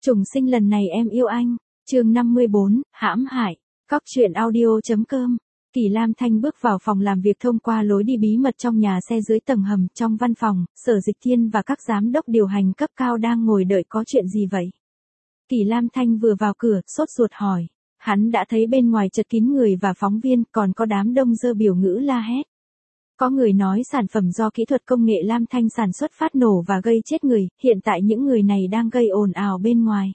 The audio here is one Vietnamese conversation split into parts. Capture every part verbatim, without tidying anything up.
Trùng sinh lần này em yêu anh. Chương năm mươi bốn, hãm hại. Cóc truyện audio.com. Kỳ Lam Thanh bước vào phòng làm việc thông qua lối đi bí mật trong nhà xe dưới tầng hầm. Trong văn phòng, Sở Dịch Thiên và các giám đốc điều hành cấp cao đang ngồi đợi. Có chuyện gì vậy? Kỳ Lam Thanh vừa vào cửa, sốt ruột hỏi. Hắn đã thấy bên ngoài chật kín người và phóng viên, còn có đám đông dơ biểu ngữ la hét. Có người nói sản phẩm do kỹ thuật công nghệ Lam Thanh sản xuất phát nổ và gây chết người, hiện tại những người này đang gây ồn ào bên ngoài.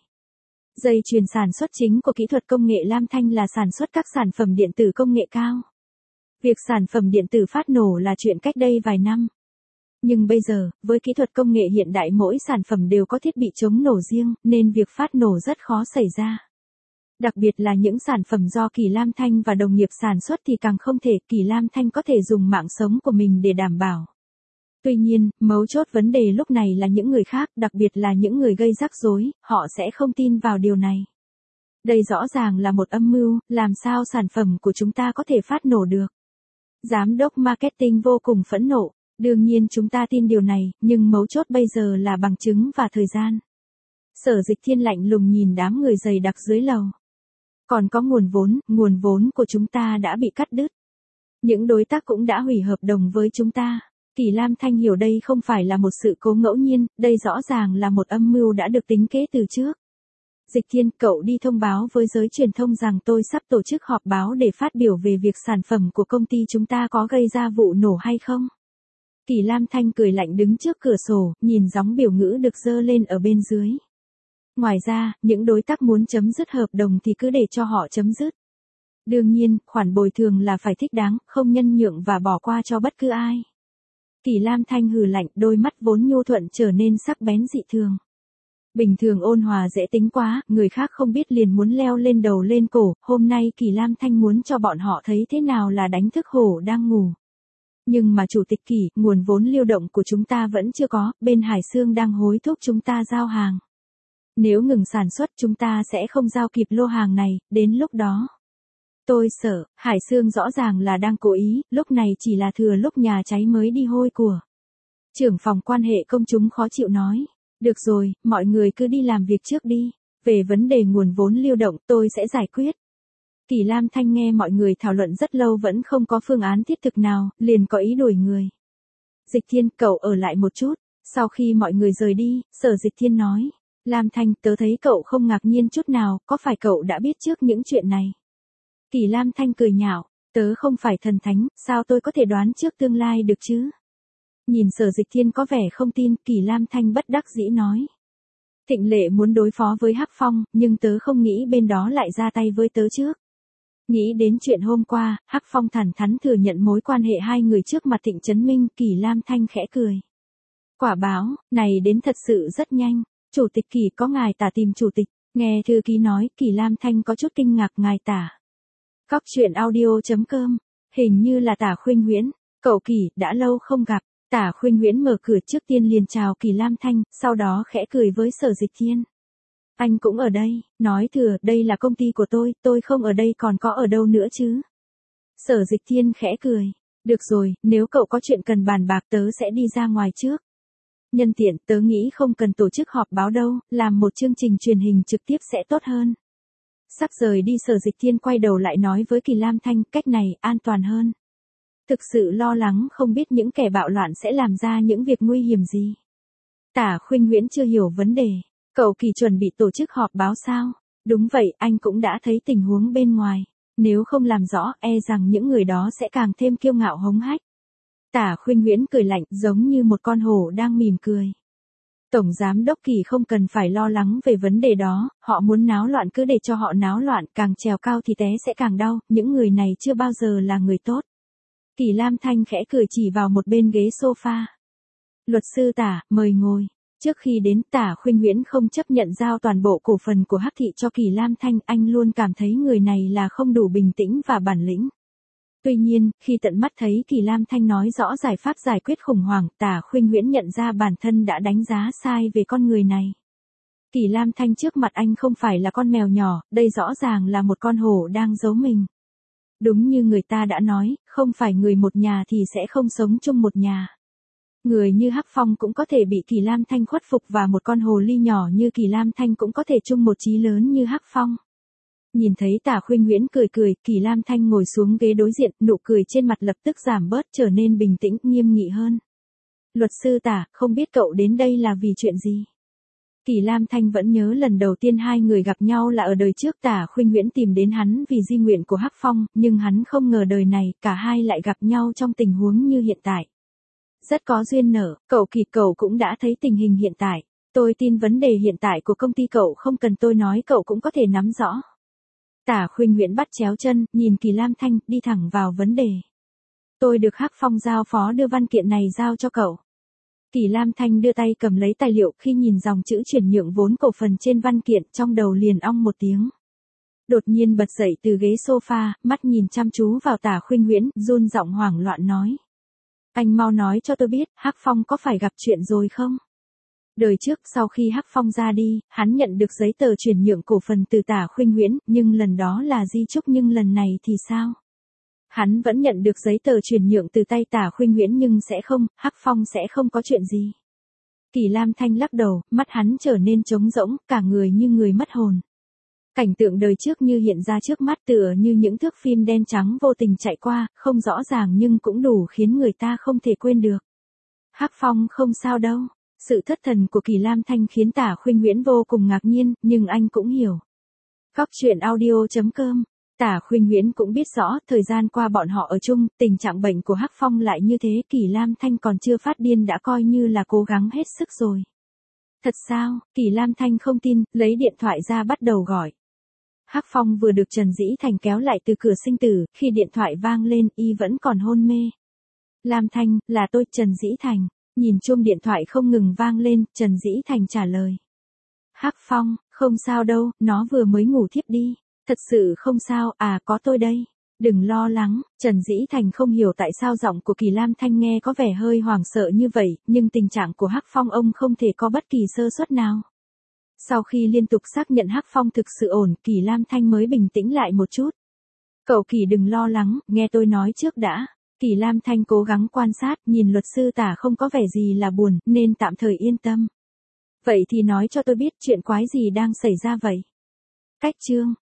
Dây chuyền sản xuất chính của kỹ thuật công nghệ Lam Thanh là sản xuất các sản phẩm điện tử công nghệ cao. Việc sản phẩm điện tử phát nổ là chuyện cách đây vài năm. Nhưng bây giờ, với kỹ thuật công nghệ hiện đại mỗi sản phẩm đều có thiết bị chống nổ riêng, nên việc phát nổ rất khó xảy ra. Đặc biệt là những sản phẩm do Kỳ Lam Thanh và đồng nghiệp sản xuất thì càng không thể. Kỳ Lam Thanh có thể dùng mạng sống của mình để đảm bảo. Tuy nhiên, mấu chốt vấn đề lúc này là những người khác, đặc biệt là những người gây rắc rối, họ sẽ không tin vào điều này. Đây rõ ràng là một âm mưu, làm sao sản phẩm của chúng ta có thể phát nổ được. Giám đốc marketing vô cùng phẫn nộ, đương nhiên chúng ta tin điều này, nhưng mấu chốt bây giờ là bằng chứng và thời gian. Sở Dịch Thiên lạnh lùng nhìn đám người dày đặc dưới lầu. Còn có nguồn vốn, nguồn vốn của chúng ta đã bị cắt đứt. Những đối tác cũng đã hủy hợp đồng với chúng ta. Kỳ Lam Thanh hiểu đây không phải là một sự cố ngẫu nhiên, đây rõ ràng là một âm mưu đã được tính kế từ trước. Dịch Thiên, cậu đi thông báo với giới truyền thông rằng tôi sắp tổ chức họp báo để phát biểu về việc sản phẩm của công ty chúng ta có gây ra vụ nổ hay không? Kỳ Lam Thanh cười lạnh đứng trước cửa sổ, nhìn gióng biểu ngữ được dơ lên ở bên dưới. Ngoài ra, những đối tác muốn chấm dứt hợp đồng thì cứ để cho họ chấm dứt. Đương nhiên, khoản bồi thường là phải thích đáng, không nhân nhượng và bỏ qua cho bất cứ ai. Kỳ Lam Thanh hừ lạnh, đôi mắt vốn nhu thuận trở nên sắc bén dị thường. Bình thường ôn hòa dễ tính quá, người khác không biết liền muốn leo lên đầu lên cổ, hôm nay Kỳ Lam Thanh muốn cho bọn họ thấy thế nào là đánh thức hổ đang ngủ. Nhưng mà chủ tịch Kỳ, nguồn vốn lưu động của chúng ta vẫn chưa có, bên Hải Xương đang hối thúc chúng ta giao hàng. Nếu ngừng sản xuất chúng ta sẽ không giao kịp lô hàng này, đến lúc đó. Tôi sợ, Hải Xương rõ ràng là đang cố ý, lúc này chỉ là thừa lúc nhà cháy mới đi hôi của. Trưởng phòng quan hệ công chúng khó chịu nói. Được rồi, mọi người cứ đi làm việc trước đi. Về vấn đề nguồn vốn lưu động tôi sẽ giải quyết. Kỳ Lam Thanh nghe mọi người thảo luận rất lâu vẫn không có phương án thiết thực nào, liền có ý đuổi người. Dịch Thiên, cậu ở lại một chút. Sau khi mọi người rời đi, Sở Dịch Thiên nói. Lam Thanh, tớ thấy cậu không ngạc nhiên chút nào, có phải cậu đã biết trước những chuyện này? Kỳ Lam Thanh cười nhạo, tớ không phải thần thánh, sao tôi có thể đoán trước tương lai được chứ? Nhìn Sở Dịch Thiên có vẻ không tin, Kỳ Lam Thanh bất đắc dĩ nói. Thịnh Lệ muốn đối phó với Hắc Phong, nhưng tớ không nghĩ bên đó lại ra tay với tớ trước. Nghĩ đến chuyện hôm qua, Hắc Phong thẳng thắn thừa nhận mối quan hệ hai người trước mặt Thịnh Chấn Minh, Kỳ Lam Thanh khẽ cười. Quả báo, này đến thật sự rất nhanh. Chủ tịch Kỳ, có ngài Tả tìm chủ tịch. Nghe thư ký nói, Kỳ Lam Thanh có chút kinh ngạc. Ngài Tả. Cóc truyện audio.com. Hình như là Tả Khuynh Huyễn. Cậu Kỳ, đã lâu không gặp. Tả Khuynh Huyễn mở cửa trước tiên liền chào Kỳ Lam Thanh, sau đó khẽ cười với Sở Dịch Thiên. Anh cũng ở đây, nói thừa, đây là công ty của tôi, tôi không ở đây còn có ở đâu nữa chứ. Sở Dịch Thiên khẽ cười. Được rồi, nếu cậu có chuyện cần bàn bạc tớ sẽ đi ra ngoài trước. Nhân tiện, tớ nghĩ không cần tổ chức họp báo đâu, làm một chương trình truyền hình trực tiếp sẽ tốt hơn. Sắp rời đi Sở Dịch Thiên quay đầu lại nói với Kỳ Lam Thanh, cách này, an toàn hơn. Thực sự lo lắng không biết những kẻ bạo loạn sẽ làm ra những việc nguy hiểm gì. Tả Khuynh Huyễn chưa hiểu vấn đề. Cậu Kỳ chuẩn bị tổ chức họp báo sao? Đúng vậy, anh cũng đã thấy tình huống bên ngoài. Nếu không làm rõ, e rằng những người đó sẽ càng thêm kiêu ngạo hống hách. Tả Khuynh Huyễn cười lạnh, giống như một con hổ đang mỉm cười. Tổng giám đốc Kỳ không cần phải lo lắng về vấn đề đó, họ muốn náo loạn cứ để cho họ náo loạn, càng trèo cao thì té sẽ càng đau, những người này chưa bao giờ là người tốt. Kỳ Lam Thanh khẽ cười chỉ vào một bên ghế sofa. Luật sư Tả, mời ngồi. Trước khi đến, Tả Khuynh Huyễn không chấp nhận giao toàn bộ cổ phần của Hắc Thị cho Kỳ Lam Thanh, anh luôn cảm thấy người này là không đủ bình tĩnh và bản lĩnh. Tuy nhiên, khi tận mắt thấy Kỳ Lam Thanh nói rõ giải pháp giải quyết khủng hoảng, Tả Khuynh Huyễn nhận ra bản thân đã đánh giá sai về con người này. Kỳ Lam Thanh trước mặt anh không phải là con mèo nhỏ, đây rõ ràng là một con hổ đang giấu mình. Đúng như người ta đã nói, không phải người một nhà thì sẽ không sống chung một nhà. Người như Hắc Phong cũng có thể bị Kỳ Lam Thanh khuất phục và một con hồ ly nhỏ như Kỳ Lam Thanh cũng có thể chung một chí lớn như Hắc Phong. Nhìn thấy Tả Khuynh Nguyễn cười cười, Kỳ Lam Thanh ngồi xuống ghế đối diện, nụ cười trên mặt lập tức giảm bớt trở nên bình tĩnh, nghiêm nghị hơn. Luật sư Tả, không biết cậu đến đây là vì chuyện gì? Kỳ Lam Thanh vẫn nhớ lần đầu tiên hai người gặp nhau là ở đời trước Tả Khuynh Nguyễn tìm đến hắn vì di nguyện của Hắc Phong, nhưng hắn không ngờ đời này cả hai lại gặp nhau trong tình huống như hiện tại. Rất có duyên nợ, cậu Kỳ cậu cũng đã thấy tình hình hiện tại. Tôi tin vấn đề hiện tại của công ty cậu không cần tôi nói cậu cũng có thể nắm rõ. Tả Khuynh Nguyễn bắt chéo chân, nhìn Kỳ Lam Thanh, đi thẳng vào vấn đề. Tôi được Hắc Phong giao phó đưa văn kiện này giao cho cậu. Kỳ Lam Thanh đưa tay cầm lấy tài liệu, khi nhìn dòng chữ chuyển nhượng vốn cổ phần trên văn kiện trong đầu liền ong một tiếng. Đột nhiên bật dậy từ ghế sofa, mắt nhìn chăm chú vào Tả Khuynh Nguyễn, run giọng hoảng loạn nói. Anh mau nói cho tôi biết, Hắc Phong có phải gặp chuyện rồi không? Đời trước sau khi Hắc Phong ra đi, hắn nhận được giấy tờ chuyển nhượng cổ phần từ Tả Khuynh Nguyễn, nhưng lần đó là di chúc nhưng lần này thì sao? Hắn vẫn nhận được giấy tờ chuyển nhượng từ tay Tả Khuynh Nguyễn nhưng sẽ không, Hắc Phong sẽ không có chuyện gì. Kỳ Lam Thanh lắc đầu, mắt hắn trở nên trống rỗng, cả người như người mất hồn. Cảnh tượng đời trước như hiện ra trước mắt tựa như những thước phim đen trắng vô tình chạy qua, không rõ ràng nhưng cũng đủ khiến người ta không thể quên được. Hắc Phong không sao đâu. Sự thất thần của Kỳ Lam Thanh khiến Tả Khuynh Nguyễn vô cùng ngạc nhiên, nhưng anh cũng hiểu. Góc truyện audio chấm com. Tả Khuynh Nguyễn cũng biết rõ, thời gian qua bọn họ ở chung, tình trạng bệnh của Hắc Phong lại như thế, Kỳ Lam Thanh còn chưa phát điên đã coi như là cố gắng hết sức rồi. Thật sao? Kỳ Lam Thanh không tin, lấy điện thoại ra bắt đầu gọi. Hắc Phong vừa được Trần Dĩ Thành kéo lại từ cửa sinh tử, khi điện thoại vang lên, y vẫn còn hôn mê. Lam Thanh, là tôi, Trần Dĩ Thành. Nhìn chuông điện thoại không ngừng vang lên, Trần Dĩ Thành trả lời. Hắc Phong, không sao đâu, nó vừa mới ngủ thiếp đi. Thật sự không sao, à có tôi đây. Đừng lo lắng, Trần Dĩ Thành không hiểu tại sao giọng của Kỳ Lam Thanh nghe có vẻ hơi hoảng sợ như vậy, nhưng tình trạng của Hắc Phong ông không thể có bất kỳ sơ suất nào. Sau khi liên tục xác nhận Hắc Phong thực sự ổn, Kỳ Lam Thanh mới bình tĩnh lại một chút. Cậu Kỳ đừng lo lắng, nghe tôi nói trước đã. Kỳ Lam Thanh cố gắng quan sát, nhìn luật sư Tả không có vẻ gì là buồn, nên tạm thời yên tâm. Vậy thì nói cho tôi biết chuyện quái gì đang xảy ra vậy? Cách chương.